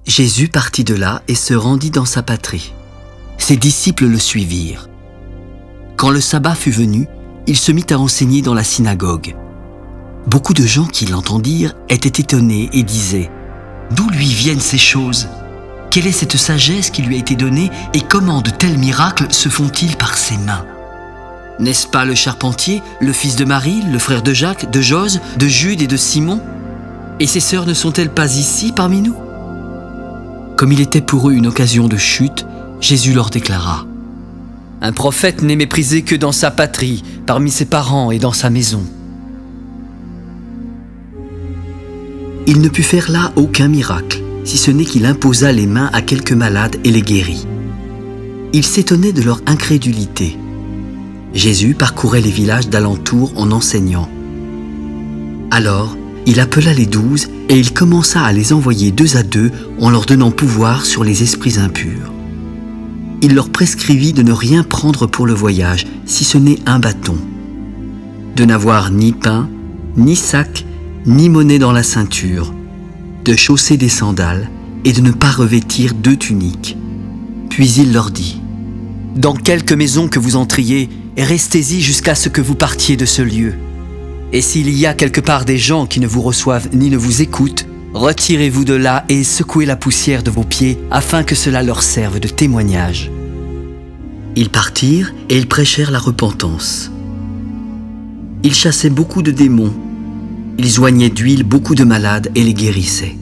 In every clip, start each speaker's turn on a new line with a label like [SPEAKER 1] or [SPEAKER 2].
[SPEAKER 1] Jésus partit de là et se rendit dans sa patrie. Ses disciples le suivirent. Quand le sabbat fut venu, il se mit à enseigner dans la synagogue. Beaucoup de gens qui l'entendirent étaient étonnés et disaient « D'où lui viennent ces choses ? Quelle est cette sagesse qui lui a été donnée et comment de tels miracles se font-ils par ses mains ? N'est-ce pas le charpentier, le fils de Marie, le frère de Jacques, de Jose, de Jude et de Simon ? Et ses sœurs ne sont-elles pas ici parmi nous ?» Comme il était pour eux une occasion de chute, Jésus leur déclara « Un prophète n'est méprisé que dans sa patrie, parmi ses parents et dans sa maison. » Il ne put faire là aucun miracle, si ce n'est qu'il imposa les mains à quelques malades et les guérit. Il s'étonnait de leur incrédulité. Jésus parcourait les villages d'alentour en enseignant. Alors, il appela les 12 et il commença à les envoyer 2 à 2 en leur donnant pouvoir sur les esprits impurs. Il leur prescrivit de ne rien prendre pour le voyage, si ce n'est un bâton, de n'avoir ni pain, ni sac, ni monnaie dans la ceinture, de chausser des sandales et de ne pas revêtir 2 tuniques. Puis il leur dit : « Dans quelque maison que vous entriez, restez-y jusqu'à ce que vous partiez de ce lieu. Et s'il y a quelque part des gens qui ne vous reçoivent ni ne vous écoutent, retirez-vous de là et secouez la poussière de vos pieds afin que cela leur serve de témoignage. » Ils partirent et ils prêchèrent la repentance. Ils chassaient beaucoup de démons. Ils oignaient d'huile beaucoup de malades et les guérissaient.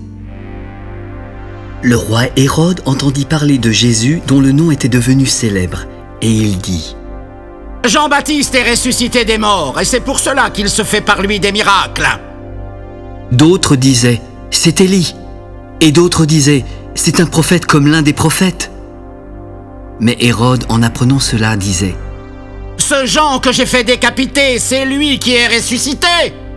[SPEAKER 1] Le roi Hérode entendit parler de Jésus dont le nom était devenu célèbre, et il dit :
[SPEAKER 2] « Jean-Baptiste est ressuscité des morts, et c'est pour cela qu'il se fait par lui des miracles. »
[SPEAKER 1] D'autres disaient : « C'est Élie », et d'autres disaient : « C'est un prophète comme l'un des prophètes. » Mais Hérode, en apprenant cela, disait :
[SPEAKER 2] « Ce Jean que j'ai fait décapiter, c'est lui qui est ressuscité !»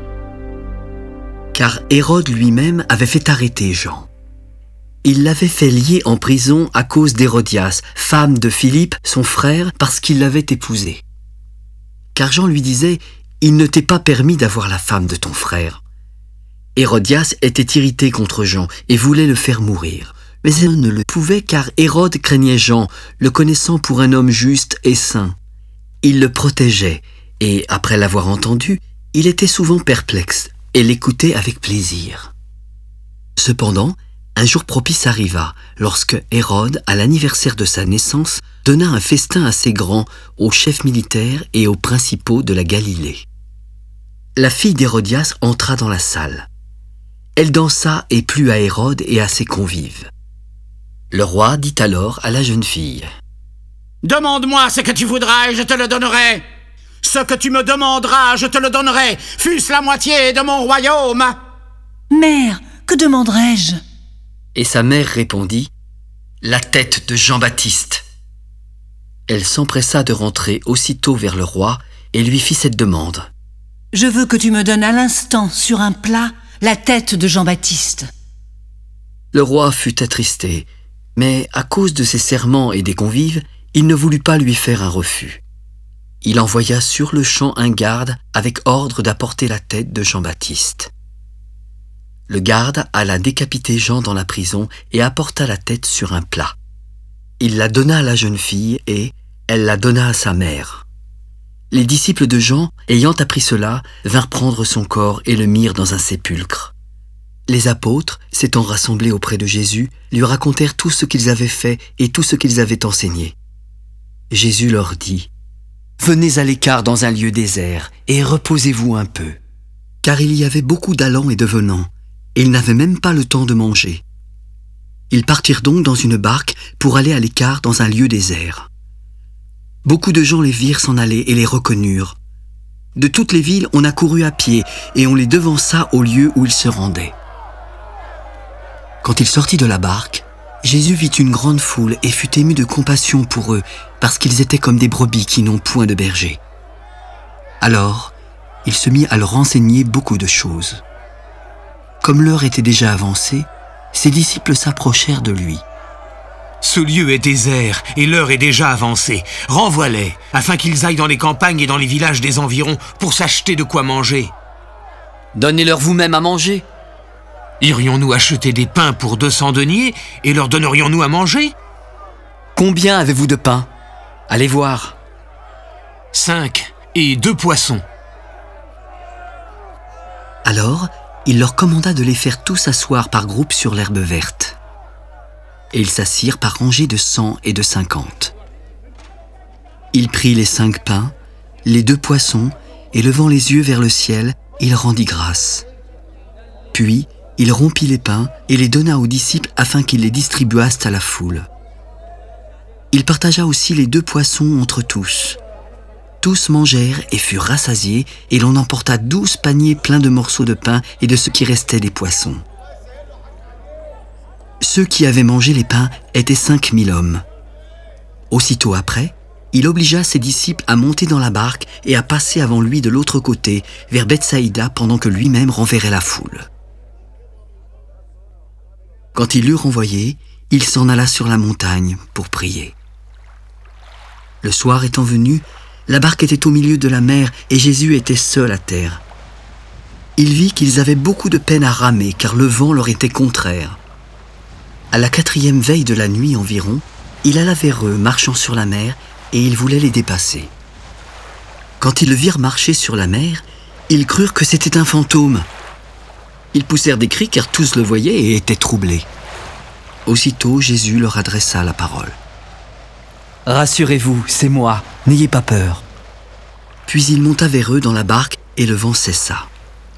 [SPEAKER 1] Car Hérode lui-même avait fait arrêter Jean. Il l'avait fait lier en prison à cause d'Hérodias, femme de Philippe, son frère, parce qu'il l'avait épousée. Car Jean lui disait : « Il ne t'est pas permis d'avoir la femme de ton frère. » Hérodias était irrité contre Jean et voulait le faire mourir. Mais elle ne le pouvait car Hérode craignait Jean, le connaissant pour un homme juste et saint. Il le protégeait et, après l'avoir entendu, il était souvent perplexe et l'écoutait avec plaisir. Cependant, un jour propice arriva, lorsque Hérode, à l'anniversaire de sa naissance, donna un festin assez grand aux chefs militaires et aux principaux de la Galilée. La fille d'Hérodias entra dans la salle. Elle dansa et plut à Hérode et à ses convives. Le roi dit alors à la jeune fille : «
[SPEAKER 2] Demande-moi ce que tu voudras et je te le donnerai. Ce que tu me demanderas, je te le donnerai, fût-ce la moitié de mon royaume. »
[SPEAKER 3] Mère, que demanderai-je ?
[SPEAKER 1] Et sa mère répondit : « La tête de Jean-Baptiste. » Elle s'empressa de rentrer aussitôt vers le roi et lui fit cette demande.
[SPEAKER 3] « Je veux que tu me donnes à l'instant, sur un plat, la tête de Jean-Baptiste. »
[SPEAKER 1] Le roi fut attristé, mais à cause de ses serments et des convives, il ne voulut pas lui faire un refus. Il envoya sur le champ un garde avec ordre d'apporter la tête de Jean-Baptiste. Le garde alla décapiter Jean dans la prison et apporta la tête sur un plat. Il la donna à la jeune fille et elle la donna à sa mère. Les disciples de Jean, ayant appris cela, vinrent prendre son corps et le mirent dans un sépulcre. Les apôtres, s'étant rassemblés auprès de Jésus, lui racontèrent tout ce qu'ils avaient fait et tout ce qu'ils avaient enseigné. Jésus leur dit : « Venez à l'écart dans un lieu désert et reposez-vous un peu. » Car il y avait beaucoup d'allants et de venants, et ils n'avaient même pas le temps de manger. Ils partirent donc dans une barque pour aller à l'écart dans un lieu désert. Beaucoup de gens les virent s'en aller et les reconnurent. De toutes les villes, on accourut à pied et on les devança au lieu où ils se rendaient. Quand il sortit de la barque, Jésus vit une grande foule et fut ému de compassion pour eux, parce qu'ils étaient comme des brebis qui n'ont point de berger. Alors, il se mit à leur enseigner beaucoup de choses. Comme l'heure était déjà avancée, ses disciples s'approchèrent de lui.
[SPEAKER 4] « Ce lieu est désert et l'heure est déjà avancée. Renvoie-les, afin qu'ils aillent dans les campagnes et dans les villages des environs pour s'acheter de quoi manger. »
[SPEAKER 1] « Donnez-leur vous-même à manger. »
[SPEAKER 4] Irions-nous acheter des pains pour 200 deniers et leur donnerions-nous à manger?
[SPEAKER 1] Combien avez-vous de pain? Allez voir.
[SPEAKER 4] 5 et 2 poissons.
[SPEAKER 1] Alors, il leur commanda de les faire tous s'asseoir par groupes sur l'herbe verte. Et ils s'assirent par rangées de 100 et de 50. Il prit les 5 pains, les 2 poissons, et levant les yeux vers le ciel, il rendit grâce. Puis, il rompit les pains et les donna aux disciples afin qu'ils les distribuassent à la foule. Il partagea aussi les 2 poissons entre tous. Tous mangèrent et furent rassasiés, et l'on emporta 12 paniers pleins de morceaux de pain et de ce qui restait des poissons. Ceux qui avaient mangé les pains étaient 5000 hommes. Aussitôt après, il obligea ses disciples à monter dans la barque et à passer avant lui de l'autre côté, vers Bethsaïda, pendant que lui-même renverrait la foule. Quand il l'eut renvoyé, il s'en alla sur la montagne pour prier. Le soir étant venu, la barque était au milieu de la mer et Jésus était seul à terre. Il vit qu'ils avaient beaucoup de peine à ramer car le vent leur était contraire. À la 4e veille de la nuit environ, il alla vers eux marchant sur la mer et il voulait les dépasser. Quand ils le virent marcher sur la mer, ils crurent que c'était un fantôme. Ils poussèrent des cris car tous le voyaient et étaient troublés. Aussitôt Jésus leur adressa la parole. « Rassurez-vous, c'est moi, n'ayez pas peur. » Puis il monta vers eux dans la barque et le vent cessa.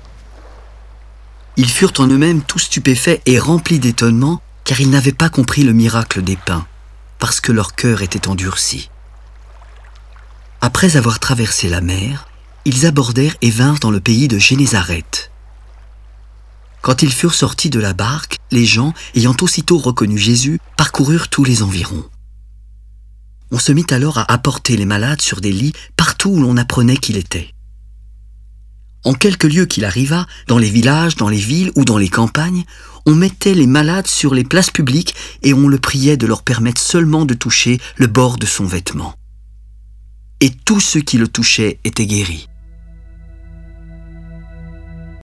[SPEAKER 1] Ils furent en eux-mêmes tous stupéfaits et remplis d'étonnement car ils n'avaient pas compris le miracle des pains, parce que leur cœur était endurci. Après avoir traversé la mer, ils abordèrent et vinrent dans le pays de Génézareth. Quand ils furent sortis de la barque, les gens, ayant aussitôt reconnu Jésus, parcoururent tous les environs. On se mit alors à apporter les malades sur des lits partout où l'on apprenait qu'il était. En quelque lieu qu'il arriva, dans les villages, dans les villes ou dans les campagnes, on mettait les malades sur les places publiques et on le priait de leur permettre seulement de toucher le bord de son vêtement. Et tous ceux qui le touchaient étaient guéris.